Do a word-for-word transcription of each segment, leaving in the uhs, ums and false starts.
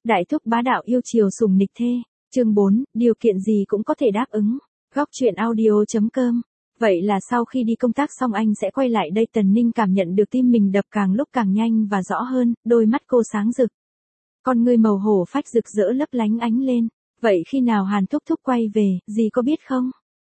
Đại thúc bá đạo yêu chiều sủng nịch thê. Chương bốn, điều kiện gì cũng có thể đáp ứng. Góc truyện audio chấm com. Vậy là sau khi đi công tác xong anh sẽ quay lại đây. Tần Ninh cảm nhận được tim mình đập càng lúc càng nhanh và rõ hơn, đôi mắt cô sáng rực. Con ngươi màu hổ phách rực rỡ lấp lánh ánh lên. Vậy khi nào Hàn thúc thúc quay về, dì có biết không?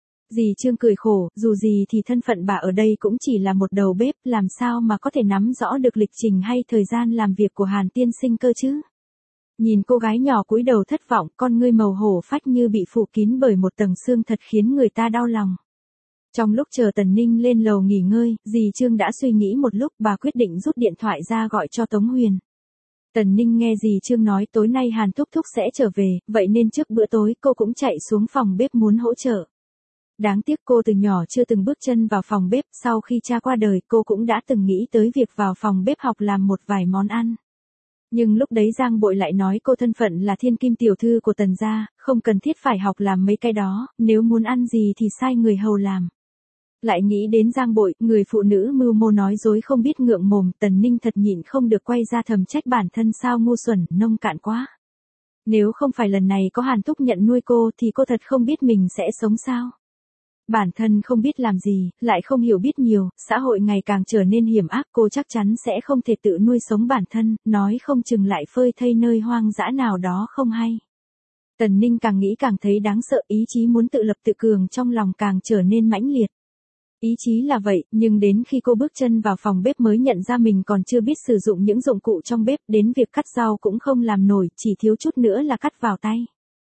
Dì Trương cười khổ, dù gì thì thân phận bà ở đây cũng chỉ là một đầu bếp, làm sao mà có thể nắm rõ được lịch trình hay thời gian làm việc của Hàn tiên sinh cơ chứ? Nhìn cô gái nhỏ cúi đầu thất vọng, con ngươi màu hổ phách như bị phủ kín bởi một tầng sương thật khiến người ta đau lòng. Trong lúc chờ Tần Ninh lên lầu nghỉ ngơi, dì Trương đã suy nghĩ một lúc, bà quyết định rút điện thoại ra gọi cho Tống Huyền. Tần Ninh nghe dì Trương nói tối nay Hàn thúc thúc sẽ trở về, vậy nên trước bữa tối cô cũng chạy xuống phòng bếp muốn hỗ trợ. Đáng tiếc cô từ nhỏ chưa từng bước chân vào phòng bếp, sau khi cha qua đời cô cũng đã từng nghĩ tới việc vào phòng bếp học làm một vài món ăn. Nhưng lúc đấy Giang Bội lại nói cô thân phận là thiên kim tiểu thư của Tần gia, không cần thiết phải học làm mấy cái đó, nếu muốn ăn gì thì sai người hầu làm. Lại nghĩ đến Giang Bội, người phụ nữ mưu mô nói dối không biết ngượng mồm, Tần Ninh thật nhịn không được quay ra thầm trách bản thân sao ngu xuẩn, nông cạn quá. Nếu không phải lần này có Hàn thúc nhận nuôi cô thì cô thật không biết mình sẽ sống sao. Bản thân không biết làm gì, lại không hiểu biết nhiều, xã hội ngày càng trở nên hiểm ác, cô chắc chắn sẽ không thể tự nuôi sống bản thân, nói không chừng lại phơi thây nơi hoang dã nào đó không hay. Tần Ninh càng nghĩ càng thấy đáng sợ, ý chí muốn tự lập tự cường trong lòng càng trở nên mãnh liệt. Ý chí là vậy, nhưng đến khi cô bước chân vào phòng bếp mới nhận ra mình còn chưa biết sử dụng những dụng cụ trong bếp, đến việc cắt rau cũng không làm nổi, chỉ thiếu chút nữa là cắt vào tay.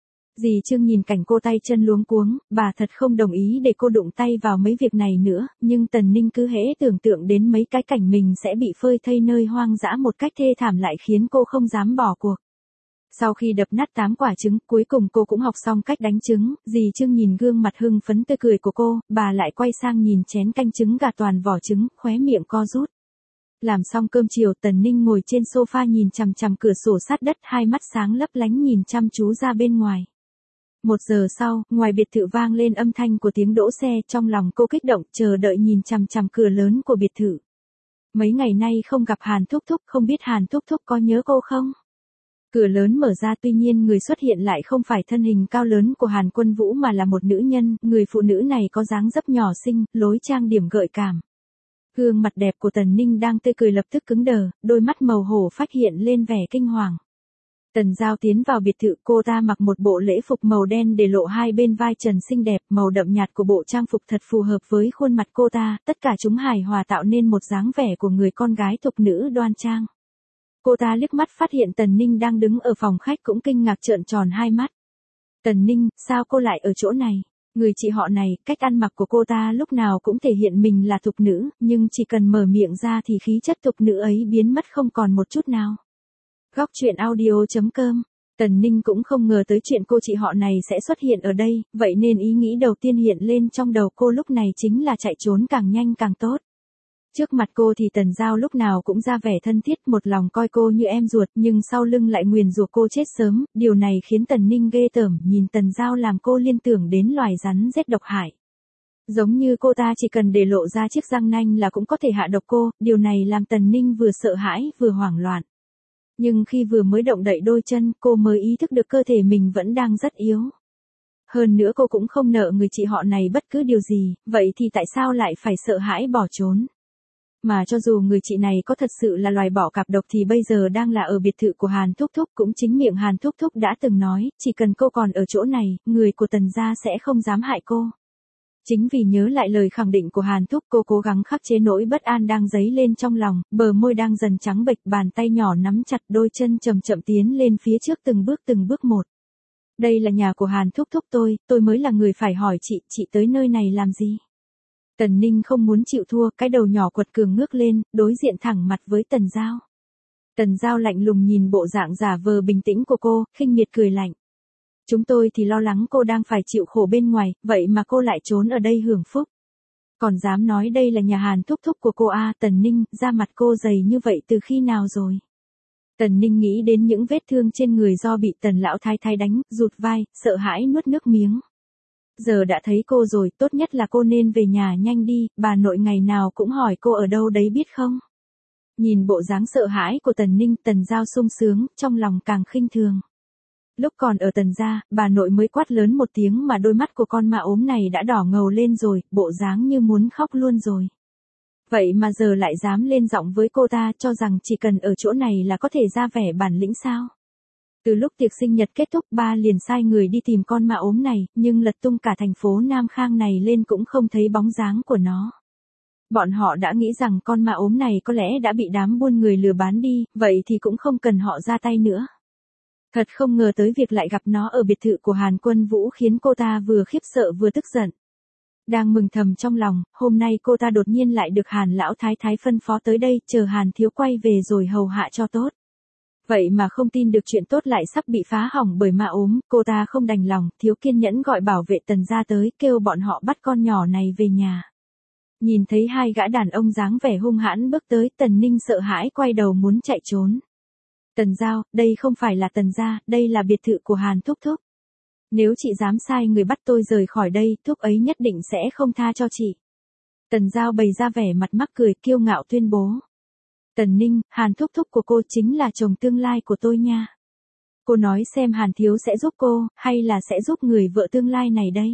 Dì Trương nhìn cảnh cô tay chân luống cuống, bà thật không đồng ý để cô đụng tay vào mấy việc này nữa, nhưng Tần Ninh cứ hễ tưởng tượng đến mấy cái cảnh mình sẽ bị phơi thây nơi hoang dã một cách thê thảm lại khiến cô không dám bỏ cuộc. Sau khi đập nát tám quả trứng, cuối cùng cô cũng học xong cách đánh trứng, dì Trương nhìn gương mặt hưng phấn tươi cười của cô, bà lại quay sang nhìn chén canh trứng gà toàn vỏ trứng, khóe miệng co rút. Làm xong cơm chiều, Tần Ninh ngồi trên sofa nhìn chằm chằm cửa sổ sát đất, hai mắt sáng lấp lánh nhìn chăm chú ra bên ngoài. Một giờ sau, ngoài biệt thự vang lên âm thanh của tiếng đỗ xe, trong lòng cô kích động, chờ đợi nhìn chằm chằm cửa lớn của biệt thự. Mấy ngày nay không gặp Hàn thúc thúc, không biết Hàn thúc thúc có nhớ cô không? Cửa lớn mở ra, tuy nhiên người xuất hiện lại không phải thân hình cao lớn của Hàn Quân Vũ mà là một nữ nhân, người phụ nữ này có dáng dấp nhỏ xinh, lối trang điểm gợi cảm. Gương mặt đẹp của Tần Ninh đang tươi cười lập tức cứng đờ, đôi mắt màu hổ phát hiện lên vẻ kinh hoàng. Tần Giao tiến vào biệt thự, cô ta mặc một bộ lễ phục màu đen để lộ hai bên vai trần xinh đẹp, màu đậm nhạt của bộ trang phục thật phù hợp với khuôn mặt cô ta, tất cả chúng hài hòa tạo nên một dáng vẻ của người con gái thục nữ đoan trang. Cô ta liếc mắt phát hiện Tần Ninh đang đứng ở phòng khách cũng kinh ngạc trợn tròn hai mắt. Tần Ninh, sao cô lại ở chỗ này? Người chị họ này, cách ăn mặc của cô ta lúc nào cũng thể hiện mình là thục nữ, nhưng chỉ cần mở miệng ra thì khí chất thục nữ ấy biến mất không còn một chút nào. Góc truyện audio chấm com. Tần Ninh cũng không ngờ tới chuyện cô chị họ này sẽ xuất hiện ở đây, vậy nên ý nghĩ đầu tiên hiện lên trong đầu cô lúc này chính là chạy trốn càng nhanh càng tốt. Trước mặt cô thì Tần Giao lúc nào cũng ra vẻ thân thiết, một lòng coi cô như em ruột, nhưng sau lưng lại nguyền rủa cô chết sớm, điều này khiến Tần Ninh ghê tởm, nhìn Tần Giao làm cô liên tưởng đến loài rắn rết độc hại. Giống như cô ta chỉ cần để lộ ra chiếc răng nanh là cũng có thể hạ độc cô, điều này làm Tần Ninh vừa sợ hãi vừa hoảng loạn. Nhưng khi vừa mới động đậy đôi chân, cô mới ý thức được cơ thể mình vẫn đang rất yếu. Hơn nữa cô cũng không nợ người chị họ này bất cứ điều gì, vậy thì tại sao lại phải sợ hãi bỏ trốn? Mà cho dù người chị này có thật sự là loài bỏ cạp độc thì bây giờ đang là ở biệt thự của Hàn thúc thúc, cũng chính miệng Hàn thúc thúc đã từng nói, chỉ cần cô còn ở chỗ này, người của Tần gia sẽ không dám hại cô. Chính vì nhớ lại lời khẳng định của Hàn thúc, cô cố gắng khắc chế nỗi bất an đang dấy lên trong lòng, bờ môi đang dần trắng bệch, bàn tay nhỏ nắm chặt, đôi chân chậm chậm tiến lên phía trước từng bước từng bước một. Đây là nhà của Hàn thúc thúc tôi, tôi mới là người phải hỏi chị, chị tới nơi này làm gì? Tần Ninh không muốn chịu thua, cái đầu nhỏ quật cường ngước lên, đối diện thẳng mặt với Tần Giao. Tần Giao lạnh lùng nhìn bộ dạng giả vờ bình tĩnh của cô, khinh miệt cười lạnh. Chúng tôi thì lo lắng cô đang phải chịu khổ bên ngoài, vậy mà cô lại trốn ở đây hưởng phúc. Còn dám nói đây là nhà Hàn thúc thúc của cô à? Tần Ninh, da mặt cô dày như vậy từ khi nào rồi? Tần Ninh nghĩ đến những vết thương trên người do bị Tần lão thái thái đánh, rụt vai, sợ hãi nuốt nước miếng. Giờ đã thấy cô rồi, tốt nhất là cô nên về nhà nhanh đi, bà nội ngày nào cũng hỏi cô ở đâu đấy biết không? Nhìn bộ dáng sợ hãi của Tần Ninh, Tần Giao sung sướng, trong lòng càng khinh thường. Lúc còn ở Tần gia, bà nội mới quát lớn một tiếng mà đôi mắt của con ma ốm này đã đỏ ngầu lên rồi, bộ dáng như muốn khóc luôn rồi. Vậy mà giờ lại dám lên giọng với cô ta, cho rằng chỉ cần ở chỗ này là có thể ra vẻ bản lĩnh sao. Từ lúc tiệc sinh nhật kết thúc, ba liền sai người đi tìm con ma ốm này, nhưng lật tung cả thành phố Nam Khang này lên cũng không thấy bóng dáng của nó. Bọn họ đã nghĩ rằng con ma ốm này có lẽ đã bị đám buôn người lừa bán đi, vậy thì cũng không cần họ ra tay nữa. Thật không ngờ tới việc lại gặp nó ở biệt thự của Hàn Quân Vũ khiến cô ta vừa khiếp sợ vừa tức giận. Đang mừng thầm trong lòng, hôm nay cô ta đột nhiên lại được Hàn lão thái thái phân phó tới đây, chờ Hàn thiếu quay về rồi hầu hạ cho tốt. Vậy mà không tin được chuyện tốt lại sắp bị phá hỏng bởi ma ốm, cô ta không đành lòng, thiếu kiên nhẫn gọi bảo vệ Tần gia tới, kêu bọn họ bắt con nhỏ này về nhà. Nhìn thấy hai gã đàn ông dáng vẻ hung hãn bước tới, Tần Ninh sợ hãi quay đầu muốn chạy trốn. Tần Giao, đây không phải là Tần gia, đây là biệt thự của Hàn thúc thúc. Nếu chị dám sai người bắt tôi rời khỏi đây, thúc ấy nhất định sẽ không tha cho chị. Tần Giao bày ra vẻ mặt mắc cười, kiêu ngạo tuyên bố. Tần Ninh, Hàn thúc thúc của cô chính là chồng tương lai của tôi nha. Cô nói xem Hàn thiếu sẽ giúp cô, hay là sẽ giúp người vợ tương lai này đây?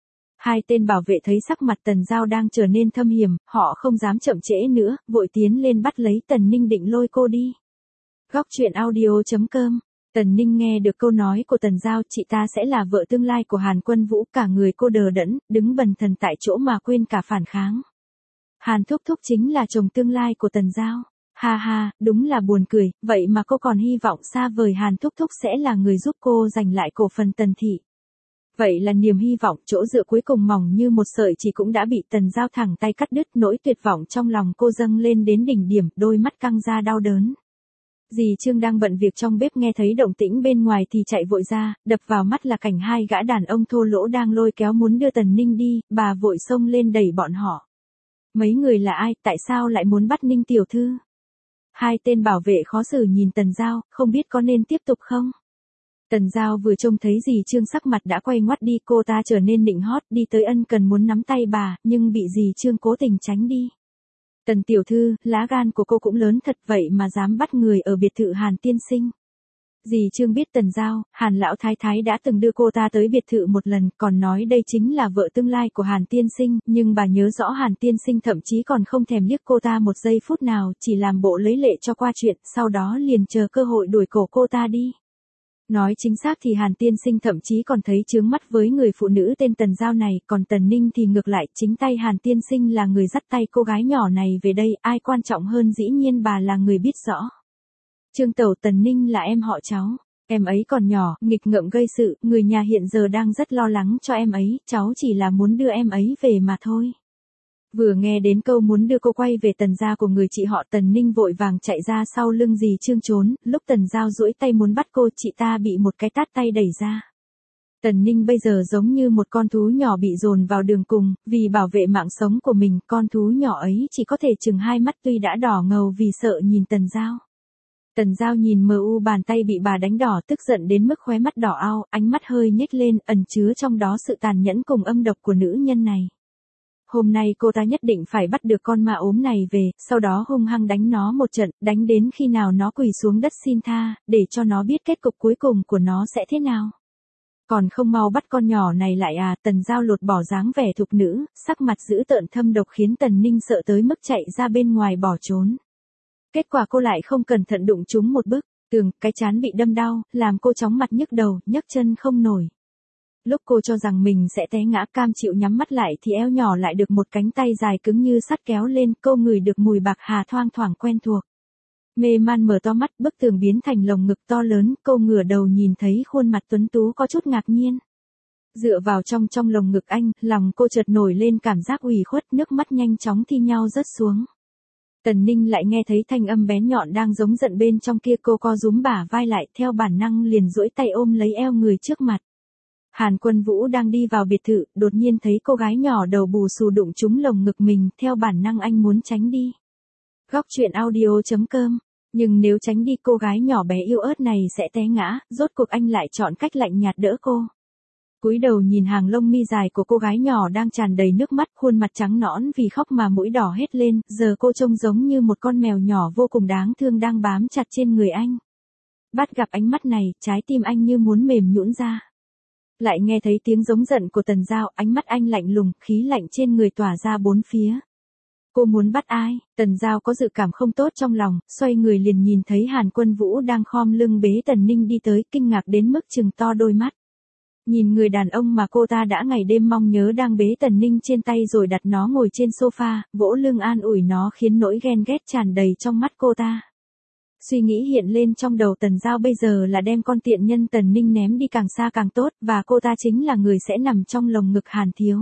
Hai tên bảo vệ thấy sắc mặt Tần Giao đang trở nên thâm hiểm, họ không dám chậm trễ nữa, vội tiến lên bắt lấy Tần Ninh định lôi cô đi. Góc truyện audio chấm com. Tần Ninh nghe được câu nói của Tần Giao, chị ta sẽ là vợ tương lai của Hàn Quân Vũ, cả người cô đờ đẫn, đứng bần thần tại chỗ mà quên cả phản kháng. Hàn thúc thúc chính là chồng tương lai của Tần Giao. Ha ha, đúng là buồn cười, vậy mà cô còn hy vọng xa vời Hàn thúc thúc sẽ là người giúp cô giành lại cổ phần Tần thị. Vậy là niềm hy vọng chỗ dựa cuối cùng mỏng như một sợi chỉ cũng đã bị Tần Giao thẳng tay cắt đứt, nỗi tuyệt vọng trong lòng cô dâng lên đến đỉnh điểm, đôi mắt căng ra đau đớn. Dì Trương đang bận việc trong bếp nghe thấy động tĩnh bên ngoài thì chạy vội ra, đập vào mắt là cảnh hai gã đàn ông thô lỗ đang lôi kéo muốn đưa Tần Ninh đi, bà vội xông lên đẩy bọn họ. Mấy người là ai, tại sao lại muốn bắt Ninh tiểu thư? Hai tên bảo vệ khó xử nhìn Tần Giao, không biết có nên tiếp tục không? Tần Giao vừa trông thấy dì Trương sắc mặt đã quay ngoắt đi, cô ta trở nên nịnh hót đi tới ân cần muốn nắm tay bà, nhưng bị dì Trương cố tình tránh đi. Tần tiểu thư, lá gan của cô cũng lớn thật vậy mà dám bắt người ở biệt thự Hàn tiên sinh. Dì Trương biết Tần Giao, Hàn lão thái thái đã từng đưa cô ta tới biệt thự một lần, còn nói đây chính là vợ tương lai của Hàn tiên sinh, nhưng bà nhớ rõ Hàn tiên sinh thậm chí còn không thèm liếc cô ta một giây phút nào, chỉ làm bộ lấy lệ cho qua chuyện, sau đó liền chờ cơ hội đuổi cổ cô ta đi. Nói chính xác thì Hàn tiên sinh thậm chí còn thấy chướng mắt với người phụ nữ tên Tần Giao này, còn Tần Ninh thì ngược lại, chính tay Hàn tiên sinh là người dắt tay cô gái nhỏ này về đây, ai quan trọng hơn dĩ nhiên bà là người biết rõ. Trương tẩu, Tần Ninh là em họ cháu, em ấy còn nhỏ, nghịch ngợm gây sự, người nhà hiện giờ đang rất lo lắng cho em ấy, cháu chỉ là muốn đưa em ấy về mà thôi. Vừa nghe đến câu muốn đưa cô quay về Tần gia của người chị họ, Tần Ninh vội vàng chạy ra sau lưng dì Trương trốn, lúc Tần Giao duỗi tay muốn bắt cô, chị ta bị một cái tát tay đẩy ra. Tần Ninh bây giờ giống như một con thú nhỏ bị dồn vào đường cùng, vì bảo vệ mạng sống của mình, con thú nhỏ ấy chỉ có thể chừng hai mắt tuy đã đỏ ngầu vì sợ nhìn Tần Giao. Tần Giao nhìn mờ u bàn tay bị bà đánh đỏ, tức giận đến mức khóe mắt đỏ ao, ánh mắt hơi nhếch lên, ẩn chứa trong đó sự tàn nhẫn cùng âm độc của nữ nhân này. Hôm nay cô ta nhất định phải bắt được con ma ốm này về, sau đó hung hăng đánh nó một trận, đánh đến khi nào nó quỳ xuống đất xin tha, để cho nó biết kết cục cuối cùng của nó sẽ thế nào. Còn không mau bắt con nhỏ này lại à? Tần Giao lột bỏ dáng vẻ thục nữ, sắc mặt dữ tợn thâm độc khiến Tần Ninh sợ tới mức chạy ra bên ngoài bỏ trốn. Kết quả cô lại không cẩn thận đụng trúng một bức tường, cái trán bị đâm đau, làm cô chóng mặt nhức đầu, nhấc chân không nổi. Lúc cô cho rằng mình sẽ té ngã, cam chịu nhắm mắt lại thì eo nhỏ lại được một cánh tay dài cứng như sắt kéo lên, cô ngửi được mùi bạc hà thoang thoảng quen thuộc. Mê man mở to mắt, bức tường biến thành lồng ngực to lớn, cô ngửa đầu nhìn thấy khuôn mặt tuấn tú có chút ngạc nhiên. Dựa vào trong trong lồng ngực anh, lòng cô chợt nổi lên cảm giác ủy khuất, nước mắt nhanh chóng thi nhau rớt xuống. Tần Ninh lại nghe thấy thanh âm bén nhọn đang giống giận bên trong kia, cô co rúm bả vai lại, theo bản năng liền duỗi tay ôm lấy eo người trước mặt. Hàn Quân Vũ đang đi vào biệt thự, đột nhiên thấy cô gái nhỏ đầu bù xù đụng trúng lồng ngực mình, theo bản năng anh muốn tránh đi. Góc truyện audio chấm com. Nhưng nếu tránh đi cô gái nhỏ bé yếu ớt này sẽ té ngã, rốt cuộc anh lại chọn cách lạnh nhạt đỡ cô. Cúi đầu nhìn hàng lông mi dài của cô gái nhỏ đang tràn đầy nước mắt, khuôn mặt trắng nõn vì khóc mà mũi đỏ hết lên, giờ cô trông giống như một con mèo nhỏ vô cùng đáng thương đang bám chặt trên người anh. Bắt gặp ánh mắt này, trái tim anh như muốn mềm nhũn ra. Lại nghe thấy tiếng giống giận của Tần Giao, ánh mắt anh lạnh lùng, khí lạnh trên người tỏa ra bốn phía. Cô muốn bắt ai? Tần Giao có dự cảm không tốt trong lòng, xoay người liền nhìn thấy Hàn Quân Vũ đang khom lưng bế Tần Ninh đi tới, kinh ngạc đến mức trừng to đôi mắt. Nhìn người đàn ông mà cô ta đã ngày đêm mong nhớ đang bế Tần Ninh trên tay rồi đặt nó ngồi trên sofa, vỗ lưng an ủi nó khiến nỗi ghen ghét tràn đầy trong mắt cô ta. Suy nghĩ hiện lên trong đầu Tần Giao bây giờ là đem con tiện nhân Tần Ninh ném đi càng xa càng tốt, và cô ta chính là người sẽ nằm trong lồng ngực Hàn Thiếu.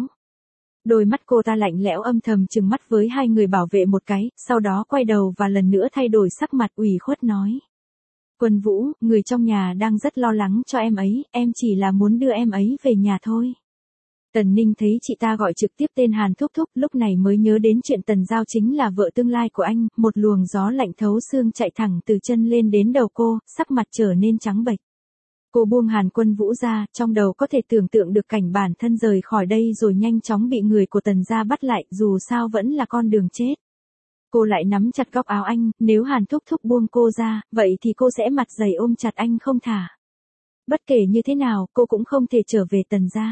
Đôi mắt cô ta lạnh lẽo âm thầm trừng mắt với hai người bảo vệ một cái, sau đó quay đầu và lần nữa thay đổi sắc mặt ủy khuất nói. Quân Vũ, người trong nhà đang rất lo lắng cho em ấy, em chỉ là muốn đưa em ấy về nhà thôi. Tần Ninh thấy chị ta gọi trực tiếp tên Hàn Thúc Thúc, lúc này mới nhớ đến chuyện Tần Giao chính là vợ tương lai của anh, một luồng gió lạnh thấu xương chạy thẳng từ chân lên đến đầu cô, sắc mặt trở nên trắng bệch. Cô buông Hàn Quân Vũ ra, trong đầu có thể tưởng tượng được cảnh bản thân rời khỏi đây rồi nhanh chóng bị người của Tần gia bắt lại, dù sao vẫn là con đường chết. Cô lại nắm chặt góc áo anh, nếu Hàn Thúc Thúc buông cô ra, vậy thì cô sẽ mặt dày ôm chặt anh không thả. Bất kể như thế nào, cô cũng không thể trở về Tần gia.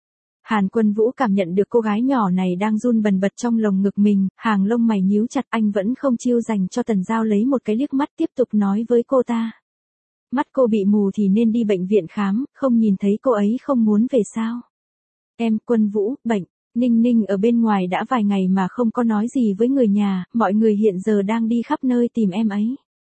Hàn Quân Vũ cảm nhận được cô gái nhỏ này đang run bần bật trong lồng ngực mình, hàng lông mày nhíu chặt, anh vẫn không chiêu dành cho Tần Giao lấy một cái liếc mắt, tiếp tục nói với cô ta. Mắt cô bị mù thì nên đi bệnh viện khám, không nhìn thấy cô ấy không muốn về sao? Em, Quân Vũ, bệnh. Ninh Ninh ở bên ngoài đã vài ngày mà không có nói gì với người nhà, mọi người hiện giờ đang đi khắp nơi tìm em ấy.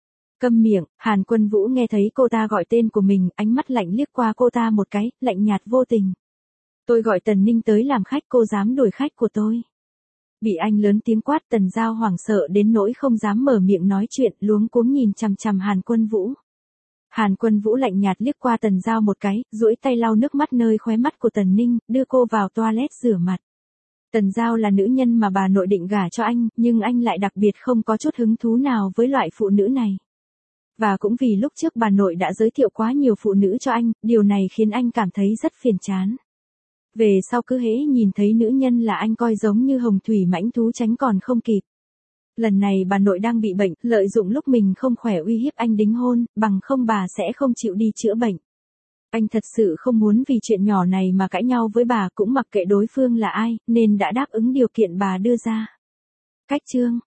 Câm miệng, Hàn Quân Vũ nghe thấy cô ta gọi tên của mình, ánh mắt lạnh liếc qua cô ta một cái, lạnh nhạt vô tình. Tôi gọi Tần Ninh tới làm khách, cô dám đuổi khách của tôi. Bị anh lớn tiếng quát, Tần Giao hoảng sợ đến nỗi không dám mở miệng nói chuyện, luống cuống nhìn chằm chằm Hàn Quân Vũ. Hàn Quân Vũ lạnh nhạt liếc qua Tần Giao một cái, duỗi tay lau nước mắt nơi khóe mắt của Tần Ninh, đưa cô vào toilet rửa mặt. Tần Giao là nữ nhân mà bà nội định gả cho anh, nhưng anh lại đặc biệt không có chút hứng thú nào với loại phụ nữ này. Và cũng vì lúc trước bà nội đã giới thiệu quá nhiều phụ nữ cho anh, điều này khiến anh cảm thấy rất phiền chán. Về sau cứ hễ nhìn thấy nữ nhân là anh coi giống như hồng thủy mãnh thú tránh còn không kịp. Lần này bà nội đang bị bệnh, lợi dụng lúc mình không khỏe uy hiếp anh đính hôn, bằng không bà sẽ không chịu đi chữa bệnh. Anh thật sự không muốn vì chuyện nhỏ này mà cãi nhau với bà, cũng mặc kệ đối phương là ai, nên đã đáp ứng điều kiện bà đưa ra. Cách chương